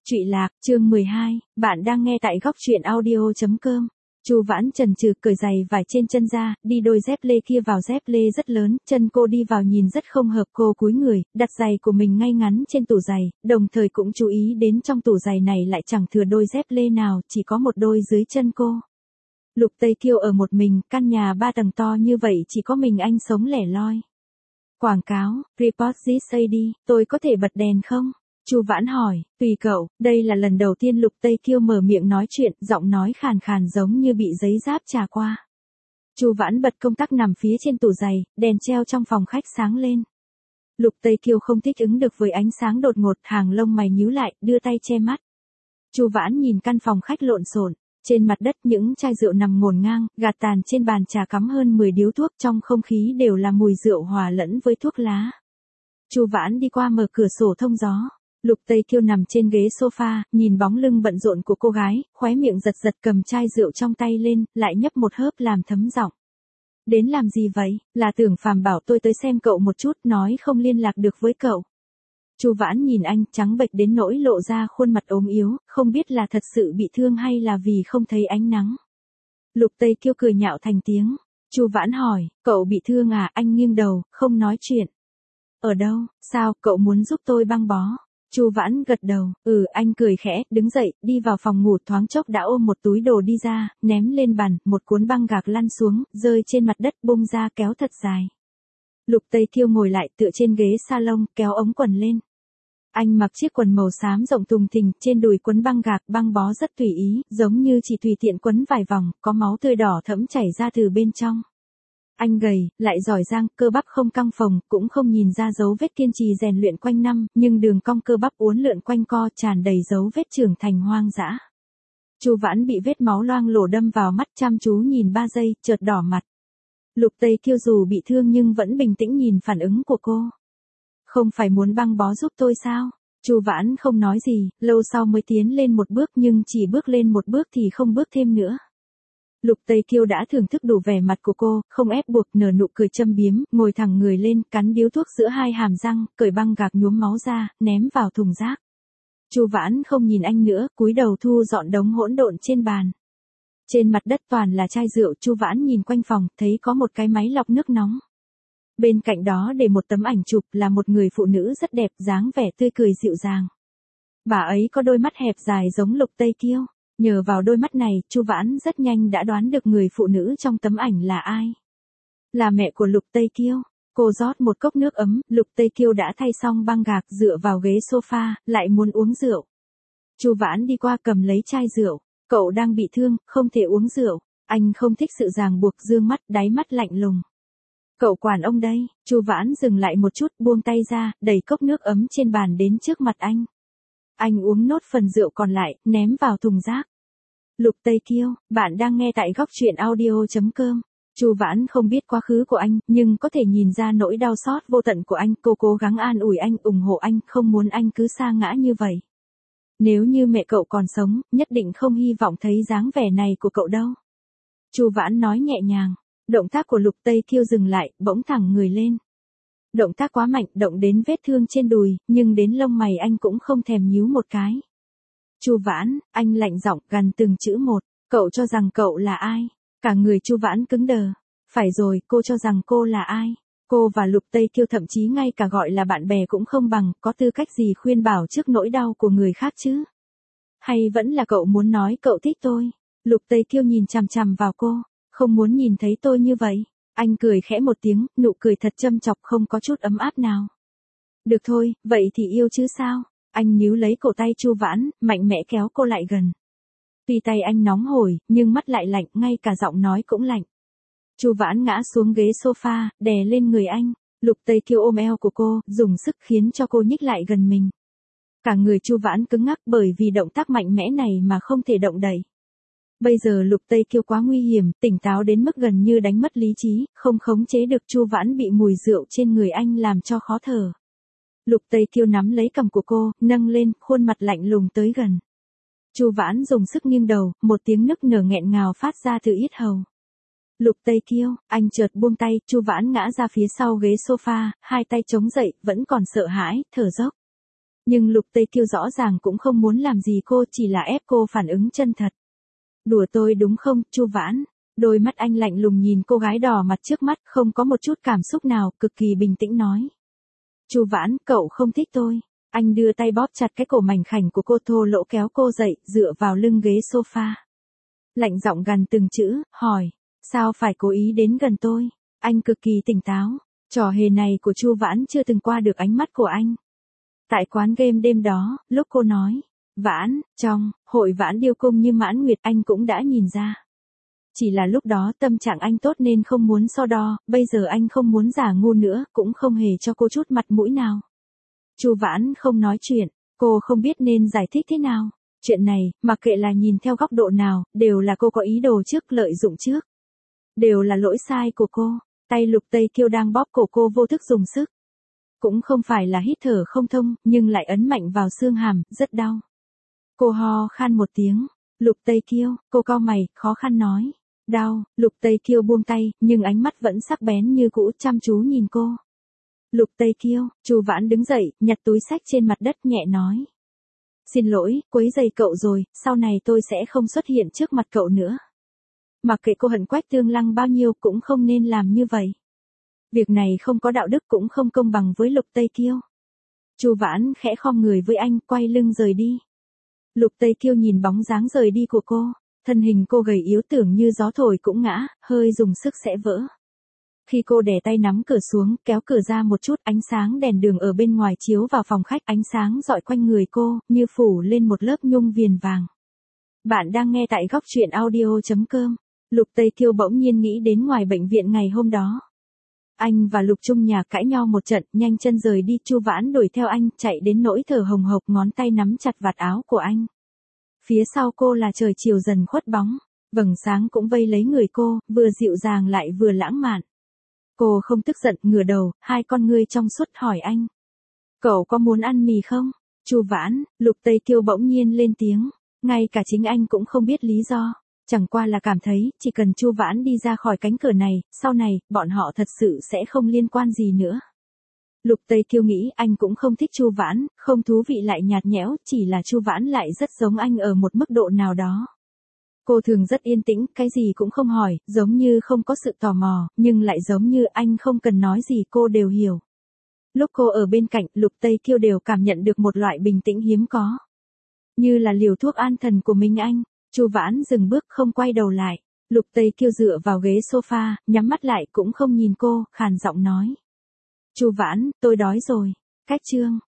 Trụy Lạc, chương 12, bạn đang nghe tại góc truyện audio.com. Chu Vãn chần chừ cởi giày vải trên chân ra, đi đôi dép lê kia vào, dép lê rất lớn, chân cô đi vào nhìn rất không hợp, cô cúi người, đặt giày của mình ngay ngắn trên tủ giày, đồng thời cũng chú ý đến trong tủ giày này lại chẳng thừa đôi dép lê nào, chỉ có một đôi dưới chân cô. Lục Tây Kiêu ở một mình, căn nhà 3 tầng to như vậy chỉ có mình anh sống lẻ loi. Quảng cáo, report this AD, tôi có thể bật đèn không? Chu Vãn hỏi, tùy cậu, đây là lần đầu tiên Lục Tây Kiêu mở miệng nói chuyện, giọng nói khàn khàn giống như bị giấy giáp chà qua. Chu Vãn bật công tắc nằm phía trên tủ giày, đèn treo trong phòng khách sáng lên. Lục Tây Kiêu không thích ứng được với ánh sáng đột ngột, hàng lông mày nhíu lại, đưa tay che mắt. Chu Vãn nhìn căn phòng khách lộn xộn, trên mặt đất những chai rượu nằm ngổn ngang, gạt tàn trên bàn trà cắm hơn 10 điếu thuốc, trong không khí đều là mùi rượu hòa lẫn với thuốc lá. Chu Vãn đi qua mở cửa sổ thông gió. Lục Tây Kiêu nằm trên ghế sofa, nhìn bóng lưng bận rộn của cô gái, khóe miệng giật giật cầm chai rượu trong tay lên, lại nhấp một hớp làm thấm giọng. Đến làm gì vậy? Là Tưởng Phàm bảo tôi tới xem cậu một chút, nói không liên lạc được với cậu. Chu Vãn nhìn anh, trắng bệch đến nỗi lộ ra khuôn mặt ốm yếu, không biết là thật sự bị thương hay là vì không thấy ánh nắng. Lục Tây Kiêu cười nhạo thành tiếng. Chu Vãn hỏi, cậu bị thương à? Anh nghiêng đầu, không nói chuyện. Ở đâu? Sao, cậu muốn giúp tôi băng bó? Chu Vãn gật đầu, anh cười khẽ, đứng dậy, đi vào phòng ngủ, thoáng chốc đã ôm một túi đồ đi ra, ném lên bàn, một cuốn băng gạc lăn xuống, rơi trên mặt đất, bung ra kéo thật dài. Lục Tây Kiêu ngồi lại tựa trên ghế salon, kéo ống quần lên. Anh mặc chiếc quần màu xám rộng thùng thình, trên đùi quấn băng gạc, băng bó rất tùy ý, giống như chỉ tùy tiện quấn vài vòng, có máu tươi đỏ thẫm chảy ra từ bên trong. Anh gầy, lại giỏi giang, cơ bắp không căng phồng, cũng không nhìn ra dấu vết kiên trì rèn luyện quanh năm, nhưng đường cong cơ bắp uốn lượn quanh co tràn đầy dấu vết trưởng thành hoang dã. Chu Vãn bị vết máu loang lổ đâm vào mắt, chăm chú nhìn 3 giây, chợt đỏ mặt. Lục Tây Kiêu dù bị thương nhưng vẫn bình tĩnh nhìn phản ứng của cô. Không phải muốn băng bó giúp tôi sao? Chu Vãn không nói gì, lâu sau mới tiến lên một bước, nhưng chỉ bước lên một bước thì không bước thêm nữa. Lục Tây Kiêu đã thưởng thức đủ vẻ mặt của cô, không ép buộc, nở nụ cười châm biếm, ngồi thẳng người lên, cắn điếu thuốc giữa hai hàm răng, cởi băng gạc nhuốm máu ra, ném vào thùng rác. Chu Vãn không nhìn anh nữa, cúi đầu thu dọn đống hỗn độn trên bàn. Trên mặt đất toàn là chai rượu, Chu Vãn nhìn quanh phòng, thấy có một cái máy lọc nước nóng. Bên cạnh đó để một tấm ảnh chụp là một người phụ nữ rất đẹp, dáng vẻ tươi cười dịu dàng. Bà ấy có đôi mắt hẹp dài giống Lục Tây Kiêu. Nhờ vào đôi mắt này, Chu Vãn rất nhanh đã đoán được người phụ nữ trong tấm ảnh là ai. Là mẹ của Lục Tây Kiêu. Cô rót một cốc nước ấm, Lục Tây Kiêu đã thay xong băng gạc, dựa vào ghế sofa, lại muốn uống rượu. Chu Vãn đi qua cầm lấy chai rượu. Cậu đang bị thương, không thể uống rượu. Anh không thích sự ràng buộc, dương mắt, đáy mắt lạnh lùng. Cậu quản ông đây. Chu Vãn dừng lại một chút, buông tay ra, đẩy cốc nước ấm trên bàn đến trước mặt anh. Anh uống nốt phần rượu còn lại, ném vào thùng rác. Lục Tây Kiêu, bạn đang nghe tại góc truyện audio.com. Chu Vãn không biết quá khứ của anh, nhưng có thể nhìn ra nỗi đau xót vô tận của anh. Cô cố gắng an ủi anh, ủng hộ anh, không muốn anh cứ sa ngã như vậy. Nếu như mẹ cậu còn sống, nhất định không hy vọng thấy dáng vẻ này của cậu đâu. Chu Vãn nói nhẹ nhàng. Động tác của Lục Tây Kiêu dừng lại, bỗng thẳng người lên. Động tác quá mạnh, động đến vết thương trên đùi, nhưng đến lông mày anh cũng không thèm nhíu một cái. Chu Vãn, anh lạnh giọng gằn từng chữ một, cậu cho rằng cậu là ai? Cả người Chu Vãn cứng đờ. Phải rồi, cô cho rằng cô là ai? Cô và Lục Tây Kiêu thậm chí ngay cả gọi là bạn bè cũng không bằng, có tư cách gì khuyên bảo trước nỗi đau của người khác chứ? Hay vẫn là cậu muốn nói cậu thích tôi? Lục Tây Kiêu nhìn chằm chằm vào cô, không muốn nhìn thấy tôi như vậy. Anh cười khẽ một tiếng, nụ cười thật châm chọc, không có chút ấm áp nào. Được thôi, vậy thì yêu chứ sao? Anh níu lấy cổ tay Chu Vãn, mạnh mẽ kéo cô lại gần. Tuy tay anh nóng hổi, nhưng mắt lại lạnh, ngay cả giọng nói cũng lạnh. Chu Vãn ngã xuống ghế sofa, đè lên người anh. Lục Tây Kiêu ôm eo của cô, dùng sức khiến cho cô nhích lại gần mình. Cả người Chu Vãn cứng ngắc bởi vì động tác mạnh mẽ này mà không thể động đậy. Bây giờ Lục Tây Kiêu quá nguy hiểm, tỉnh táo đến mức gần như đánh mất lý trí, không khống chế được. Chu Vãn bị mùi rượu trên người anh làm cho khó thở. Lục Tây Kiêu nắm lấy cằm của cô, nâng lên, khuôn mặt lạnh lùng tới gần. Chu Vãn dùng sức nghiêng đầu, một tiếng nức nở nghẹn ngào phát ra từ yết hầu. Lục Tây Kiêu, anh chợt buông tay, Chu Vãn ngã ra phía sau ghế sofa, hai tay chống dậy, vẫn còn sợ hãi, thở dốc. Nhưng Lục Tây Kiêu rõ ràng cũng không muốn làm gì cô, chỉ là ép cô phản ứng chân thật. Đùa tôi đúng không, Chu Vãn? Đôi mắt anh lạnh lùng nhìn cô gái đỏ mặt trước mắt, không có một chút cảm xúc nào, cực kỳ bình tĩnh nói. Chu Vãn, cậu không thích tôi. Anh đưa tay bóp chặt cái cổ mảnh khảnh của cô, thô lỗ kéo cô dậy, dựa vào lưng ghế sofa. Lạnh giọng gằn từng chữ, hỏi, sao phải cố ý đến gần tôi? Anh cực kỳ tỉnh táo, trò hề này của Chu Vãn chưa từng qua được ánh mắt của anh. Tại quán game đêm đó, lúc cô nói, Vãn, trong hội Vãn điêu cung như Mãn Nguyệt, anh cũng đã nhìn ra. Chỉ là lúc đó tâm trạng anh tốt nên không muốn so đo, bây giờ anh không muốn giả ngu nữa, cũng không hề cho cô chút mặt mũi nào. Chu Vãn không nói chuyện, cô không biết nên giải thích thế nào. Chuyện này, mặc kệ là nhìn theo góc độ nào, đều là cô có ý đồ trước, lợi dụng trước. Đều là lỗi sai của cô. Tay Lục Tây Kiêu đang bóp cổ cô vô thức dùng sức. Cũng không phải là hít thở không thông, nhưng lại ấn mạnh vào xương hàm, rất đau. Cô ho khan một tiếng. Lục Tây Kiêu, cô cau mày, khó khăn nói. Đau. Lục Tây Kiêu buông tay, nhưng ánh mắt vẫn sắc bén như cũ, chăm chú nhìn cô. Lục Tây Kiêu, Chu Vãn đứng dậy, nhặt túi xách trên mặt đất, nhẹ nói. Xin lỗi, quấy rầy cậu rồi, sau này tôi sẽ không xuất hiện trước mặt cậu nữa. Mặc kệ cô hận Quách Tương Lăng bao nhiêu cũng không nên làm như vậy. Việc này không có đạo đức, cũng không công bằng với Lục Tây Kiêu. Chu Vãn khẽ khom người với anh, quay lưng rời đi. Lục Tây Kiêu nhìn bóng dáng rời đi của cô, thân hình cô gầy yếu tưởng như gió thổi cũng ngã, hơi dùng sức sẽ vỡ. Khi cô đè tay nắm cửa xuống, kéo cửa ra một chút, ánh sáng đèn đường ở bên ngoài chiếu vào phòng khách, ánh sáng dọi quanh người cô, như phủ lên một lớp nhung viền vàng. Bạn đang nghe tại góc truyện audio.com. Lục Tây Kiêu bỗng nhiên nghĩ đến ngoài bệnh viện ngày hôm đó. Anh và Lục Trung Nhà cãi nhau một trận, nhanh chân rời đi, Chu Vãn đuổi theo anh, chạy đến nỗi thở hồng hộc, ngón tay nắm chặt vạt áo của anh. Phía sau cô là trời chiều dần khuất bóng, vầng sáng cũng vây lấy người cô, vừa dịu dàng lại vừa lãng mạn. Cô không tức giận, ngửa đầu, hai con ngươi trong suốt hỏi anh. Cậu có muốn ăn mì không? Chu Vãn, Lục Tây Kiêu bỗng nhiên lên tiếng, ngay cả chính anh cũng không biết lý do. Chẳng qua là cảm thấy, chỉ cần Chu Vãn đi ra khỏi cánh cửa này, sau này, bọn họ thật sự sẽ không liên quan gì nữa. Lục Tây Kiêu nghĩ anh cũng không thích Chu Vãn, không thú vị lại nhạt nhẽo, chỉ là Chu Vãn lại rất giống anh ở một mức độ nào đó. Cô thường rất yên tĩnh, cái gì cũng không hỏi, giống như không có sự tò mò, nhưng lại giống như anh không cần nói gì cô đều hiểu. Lúc cô ở bên cạnh, Lục Tây Kiêu đều cảm nhận được một loại bình tĩnh hiếm có. Như là liều thuốc an thần của Minh Anh. Chu Vãn dừng bước không quay đầu lại. Lục Tây Kiêu dựa vào ghế sofa, nhắm mắt lại cũng không nhìn cô, khàn giọng nói. Chu Vãn, tôi đói rồi. Cách chương.